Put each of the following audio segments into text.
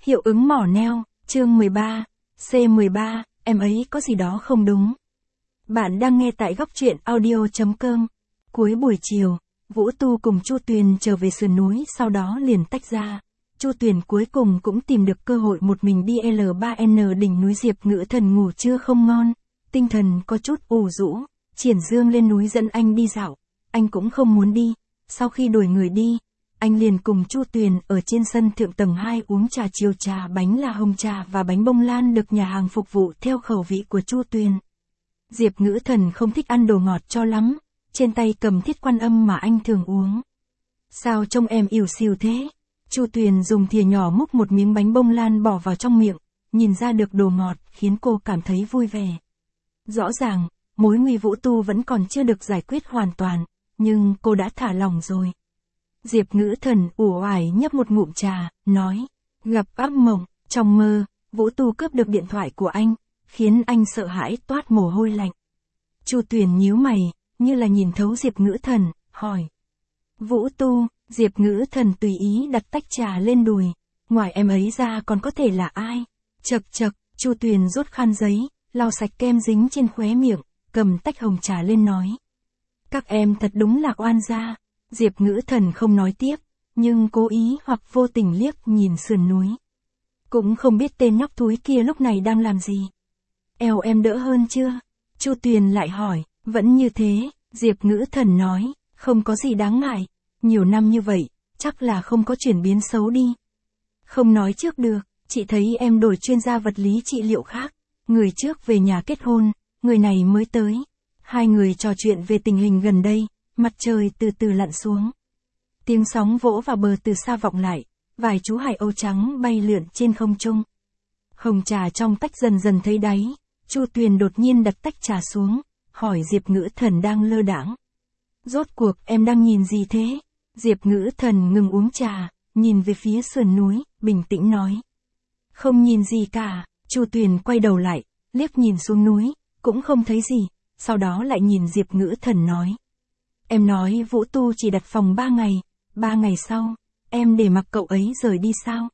Hiệu ứng mỏ neo, chương 13, C13, em ấy có gì đó không đúng. Bạn đang nghe tại góc truyện audio.com. Cuối buổi chiều, Vũ Tu cùng Chu Tuyền trở về sườn núi, sau đó liền tách ra. Chu Tuyền cuối cùng cũng tìm được cơ hội một mình đi L3N đỉnh núi. Diệp Ngữ Thần ngủ trưa không ngon, tinh thần có chút ủ rũ. Triển Dương lên núi dẫn anh đi dạo, anh cũng không muốn đi. Sau khi đuổi người đi, anh liền cùng Chu Tuyền ở trên sân thượng tầng 2 uống trà chiều. Trà bánh là hồng trà và bánh bông lan được nhà hàng phục vụ theo khẩu vị của Chu Tuyền. Diệp Ngữ Thần không thích ăn đồ ngọt cho lắm, trên tay cầm Thiết Quan Âm mà anh thường uống. Sao trông em ỉu xìu thế? Chu Tuyền dùng thìa nhỏ múc một miếng bánh bông lan bỏ vào trong miệng, nhìn ra được đồ ngọt khiến cô cảm thấy vui vẻ. Rõ ràng, mối nguy Vũ Tu vẫn còn chưa được giải quyết hoàn toàn, nhưng cô đã thả lỏng rồi. Diệp Ngữ Thần uể oải nhấp một ngụm trà, nói, gặp ác mộng, trong mơ, Vũ Tu cướp được điện thoại của anh, khiến anh sợ hãi toát mồ hôi lạnh. Chu Tuyền nhíu mày, như là nhìn thấu Diệp Ngữ Thần, hỏi. Vũ Tu, Diệp Ngữ Thần tùy ý đặt tách trà lên đùi, ngoài em ấy ra còn có thể là ai? Chậc chậc, Chu Tuyền rút khăn giấy, lau sạch kem dính trên khóe miệng, cầm tách hồng trà lên nói. Các em thật đúng là oan gia. Diệp Ngữ Thần không nói tiếp, nhưng cố ý hoặc vô tình liếc nhìn sườn núi. Cũng không biết tên nhóc thúi kia lúc này đang làm gì. Eo em đỡ hơn chưa? Chu Tuyền lại hỏi. Vẫn như thế, Diệp Ngữ Thần nói, không có gì đáng ngại. Nhiều năm như vậy, chắc là không có chuyển biến xấu đi. Không nói trước được, chị thấy em đổi chuyên gia vật lý trị liệu khác. Người trước về nhà kết hôn, người này mới tới. Hai người trò chuyện về tình hình gần đây, mặt trời từ từ lặn xuống. Tiếng sóng vỗ vào bờ từ xa vọng lại, vài chú hải âu trắng bay lượn trên không trung. Hồng trà trong tách dần dần thấy đáy, Chu Tuyền đột nhiên đặt tách trà xuống, hỏi Diệp Ngữ Thần đang lơ đãng. Rốt cuộc em đang nhìn gì thế? Diệp Ngữ Thần ngừng uống trà, nhìn về phía sườn núi, bình tĩnh nói. Không nhìn gì cả. Chu Tuyền quay đầu lại, liếc nhìn xuống núi, cũng không thấy gì, sau đó lại nhìn Diệp Ngữ Thần nói. Em nói Vũ Tu chỉ đặt phòng 3 ngày, 3 ngày sau, em để mặc cậu ấy rời đi sao?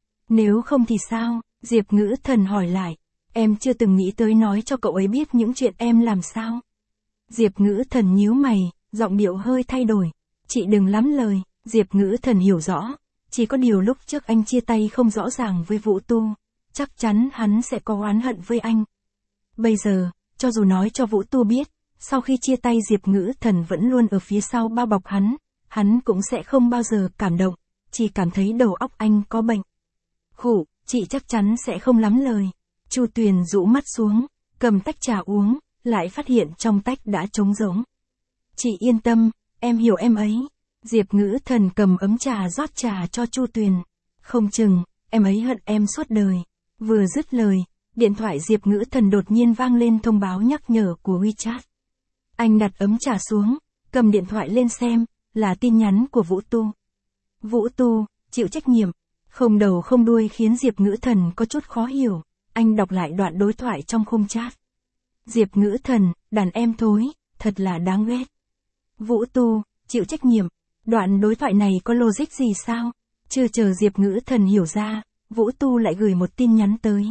Nếu không thì sao? Diệp Ngữ Thần hỏi lại. Em chưa từng nghĩ tới nói cho cậu ấy biết những chuyện em làm sao? Diệp Ngữ Thần nhíu mày, giọng điệu hơi thay đổi. Chị đừng lắm lời. Diệp Ngữ Thần hiểu rõ, chỉ có điều lúc trước anh chia tay không rõ ràng với Vũ Tu, chắc chắn hắn sẽ có oán hận với anh. Bây giờ, cho dù nói cho Vũ Tu biết, sau khi chia tay Diệp Ngữ Thần vẫn luôn ở phía sau bao bọc hắn cũng sẽ không bao giờ cảm động, chỉ cảm thấy đầu óc anh có bệnh. Khụ, chị chắc chắn sẽ không lắm lời. Chu Tuyền rũ mắt xuống, cầm tách trà uống, lại phát hiện trong tách đã trống rỗng. Chị yên tâm, em hiểu em ấy. Diệp Ngữ Thần cầm ấm trà rót trà cho Chu Tuyền. Không chừng, em ấy hận em suốt đời. Vừa dứt lời, điện thoại Diệp Ngữ Thần đột nhiên vang lên thông báo nhắc nhở của WeChat. Anh đặt ấm trà xuống, cầm điện thoại lên xem, là tin nhắn của Vũ Tu. Vũ Tu, chịu trách nhiệm, không đầu không đuôi khiến Diệp Ngữ Thần có chút khó hiểu. Anh đọc lại đoạn đối thoại trong khung chat. Diệp Ngữ Thần, đàn em thối, thật là đáng ghét. Vũ Tu, chịu trách nhiệm, đoạn đối thoại này có logic gì sao? Chưa chờ Diệp Ngữ Thần hiểu ra, Vũ Tu lại gửi một tin nhắn tới.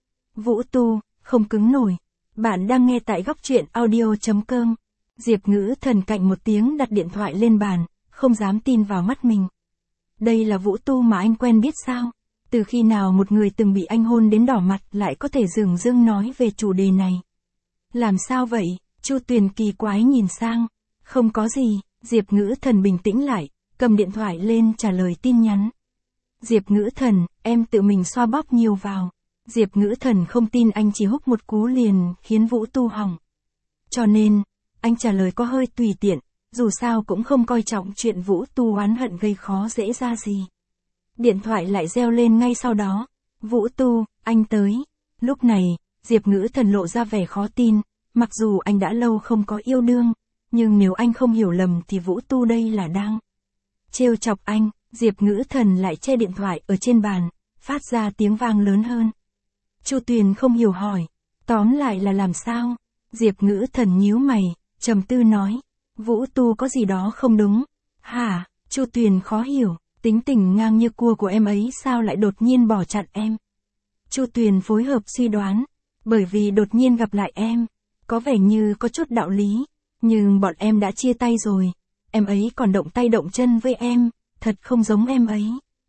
Vũ Tu, không cứng nổi. Bạn đang nghe tại góc truyện audio.com. Diệp Ngữ Thần cạnh một tiếng đặt điện thoại lên bàn, không dám tin vào mắt mình. Đây là Vũ Tu mà anh quen biết sao? Từ khi nào một người từng bị anh hôn đến đỏ mặt lại có thể dửng dưng nói về chủ đề này? Làm sao vậy? Chu Tuyền kỳ quái nhìn sang. Không có gì. Diệp Ngữ Thần bình tĩnh lại, cầm điện thoại lên trả lời tin nhắn. Diệp Ngữ Thần, em tự mình xoa bóp nhiều vào. Diệp Ngữ Thần không tin anh chỉ húc một cú liền khiến Vũ Tu hỏng. Cho nên, anh trả lời có hơi tùy tiện, dù sao cũng không coi trọng chuyện Vũ Tu oán hận gây khó dễ ra gì. Điện thoại lại reo lên ngay sau đó. Vũ Tu, anh tới. Lúc này, Diệp Ngữ Thần lộ ra vẻ khó tin, mặc dù anh đã lâu không có yêu đương, nhưng nếu anh không hiểu lầm thì Vũ Tu đây là đang trêu chọc anh. Diệp Ngữ Thần lại che điện thoại ở trên bàn, phát ra tiếng vang lớn hơn. Chu Tuyền không hiểu hỏi, tóm lại là làm sao? Diệp Ngữ Thần nhíu mày, trầm tư nói, Vũ Tu có gì đó không đúng. Hả? Chu Tuyền khó hiểu, Tính tình ngang như cua của em ấy sao lại đột nhiên bỏ chặn em? Chu Tuyền phối hợp suy đoán, bởi vì đột nhiên gặp lại em, có vẻ như có chút đạo lý, nhưng bọn em đã chia tay rồi, em ấy còn động tay động chân với em, thật không giống em ấy.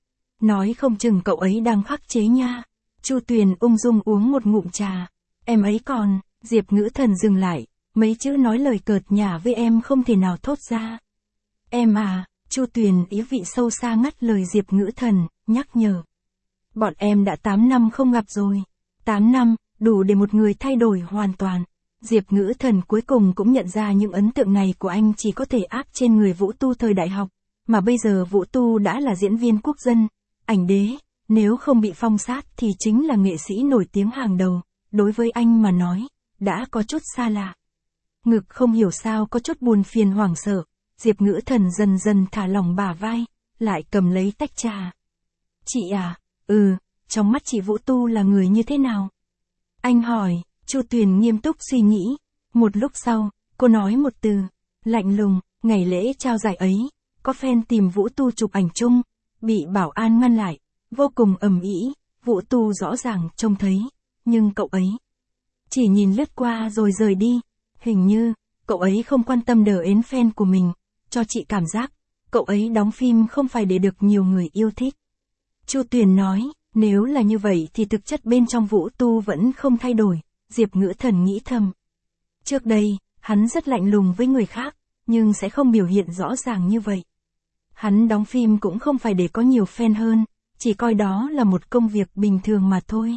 Nói không chừng cậu ấy đang khắc chế nha. Chu Tuyền ung dung uống một ngụm trà. Em ấy còn, Diệp Ngữ Thần dừng lại, mấy chữ nói lời cợt nhả với em không thể nào thốt ra. Em à, Chu Tuyền ý vị sâu xa ngắt lời Diệp Ngữ Thần, nhắc nhở. Bọn em đã 8 năm không gặp rồi. 8 năm, đủ để một người thay đổi hoàn toàn. Diệp Ngữ Thần cuối cùng cũng nhận ra những ấn tượng này của anh chỉ có thể áp trên người Vũ Tu thời đại học, mà bây giờ Vũ Tu đã là diễn viên quốc dân, ảnh đế, nếu không bị phong sát thì chính là nghệ sĩ nổi tiếng hàng đầu, đối với anh mà nói, đã có chút xa lạ. Ngực không hiểu sao có chút buồn phiền hoảng sợ, Diệp Ngữ Thần dần dần thả lỏng bả vai, lại cầm lấy tách trà. Chị à, trong mắt chị Vũ Tu là người như thế nào? Anh hỏi. Chu Tuyền nghiêm túc suy nghĩ, một lúc sau, cô nói một từ, lạnh lùng. Ngày lễ trao giải ấy, có fan tìm Vũ Tu chụp ảnh chung, bị bảo an ngăn lại, vô cùng ầm ĩ. Vũ Tu rõ ràng trông thấy, nhưng cậu ấy chỉ nhìn lướt qua rồi rời đi, hình như cậu ấy không quan tâm đờ ến fan của mình, cho chị cảm giác cậu ấy đóng phim không phải để được nhiều người yêu thích. Chu Tuyền nói, nếu là như vậy thì thực chất bên trong Vũ Tu vẫn không thay đổi. Diệp Ngữ Thần nghĩ thầm. Trước đây, hắn rất lạnh lùng với người khác, nhưng sẽ không biểu hiện rõ ràng như vậy. Hắn đóng phim cũng không phải để có nhiều fan hơn, chỉ coi đó là một công việc bình thường mà thôi.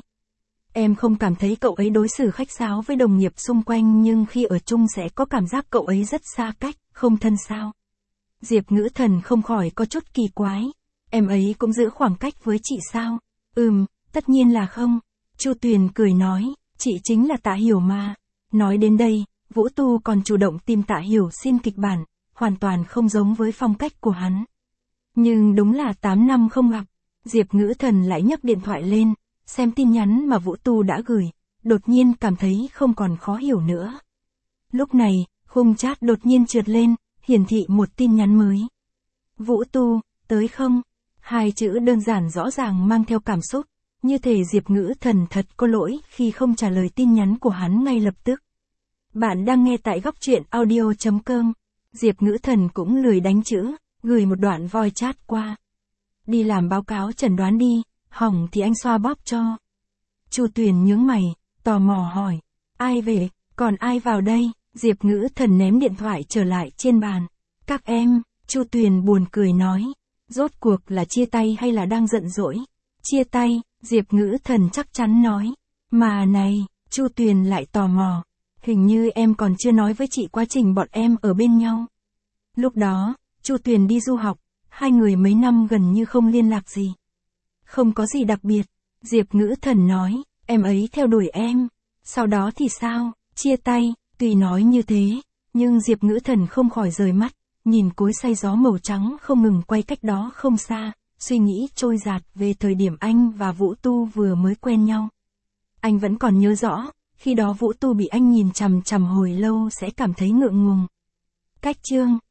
Em không cảm thấy cậu ấy đối xử khách sáo với đồng nghiệp xung quanh nhưng khi ở chung sẽ có cảm giác cậu ấy rất xa cách, không thân sao? Diệp Ngữ Thần không khỏi có chút kỳ quái. Em ấy cũng giữ khoảng cách với chị sao? Tất nhiên là không. Chu Tuyền cười nói. Chị chính là Tạ Hiểu mà. Nói đến đây, Vũ Tu còn chủ động tìm Tạ Hiểu xin kịch bản, hoàn toàn không giống với phong cách của hắn. Nhưng đúng là 8 năm không gặp, Diệp Ngữ Thần lại nhấc điện thoại lên, xem tin nhắn mà Vũ Tu đã gửi, đột nhiên cảm thấy không còn khó hiểu nữa. Lúc này, khung chat đột nhiên trượt lên, hiển thị một tin nhắn mới. Vũ Tu, tới không? Hai chữ đơn giản rõ ràng mang theo cảm xúc. Như thể Diệp Ngữ Thần thật có lỗi khi không trả lời tin nhắn của hắn ngay lập tức. Bạn đang nghe tại góc truyện audio.com. Diệp Ngữ Thần cũng lười đánh chữ, gửi một đoạn voice chat qua. Đi làm báo cáo chẩn đoán đi, hỏng thì anh xoa bóp cho. Chu Tuyền nhướng mày, tò mò hỏi. Ai về, còn ai vào đây? Diệp Ngữ Thần ném điện thoại trở lại trên bàn. Các em, Chu Tuyền buồn cười nói. Rốt cuộc là chia tay hay là đang giận dỗi? Chia tay. Diệp Ngữ Thần chắc chắn nói. Mà này, Chu Tuyền lại tò mò. Hình như em còn chưa nói với chị quá trình bọn em ở bên nhau. Lúc đó, Chu Tuyền đi du học, hai người mấy năm gần như không liên lạc gì. Không có gì đặc biệt. Diệp Ngữ Thần nói, em ấy theo đuổi em. Sau đó thì sao, chia tay, tuy nói như thế, nhưng Diệp Ngữ Thần không khỏi rời mắt, nhìn cối xay gió màu trắng không ngừng quay cách đó không xa. Suy nghĩ trôi dạt về thời điểm anh và Vũ Tu vừa mới quen nhau. Anh vẫn còn nhớ rõ, khi đó Vũ Tu bị anh nhìn chằm chằm hồi lâu sẽ cảm thấy ngượng ngùng. Cách chương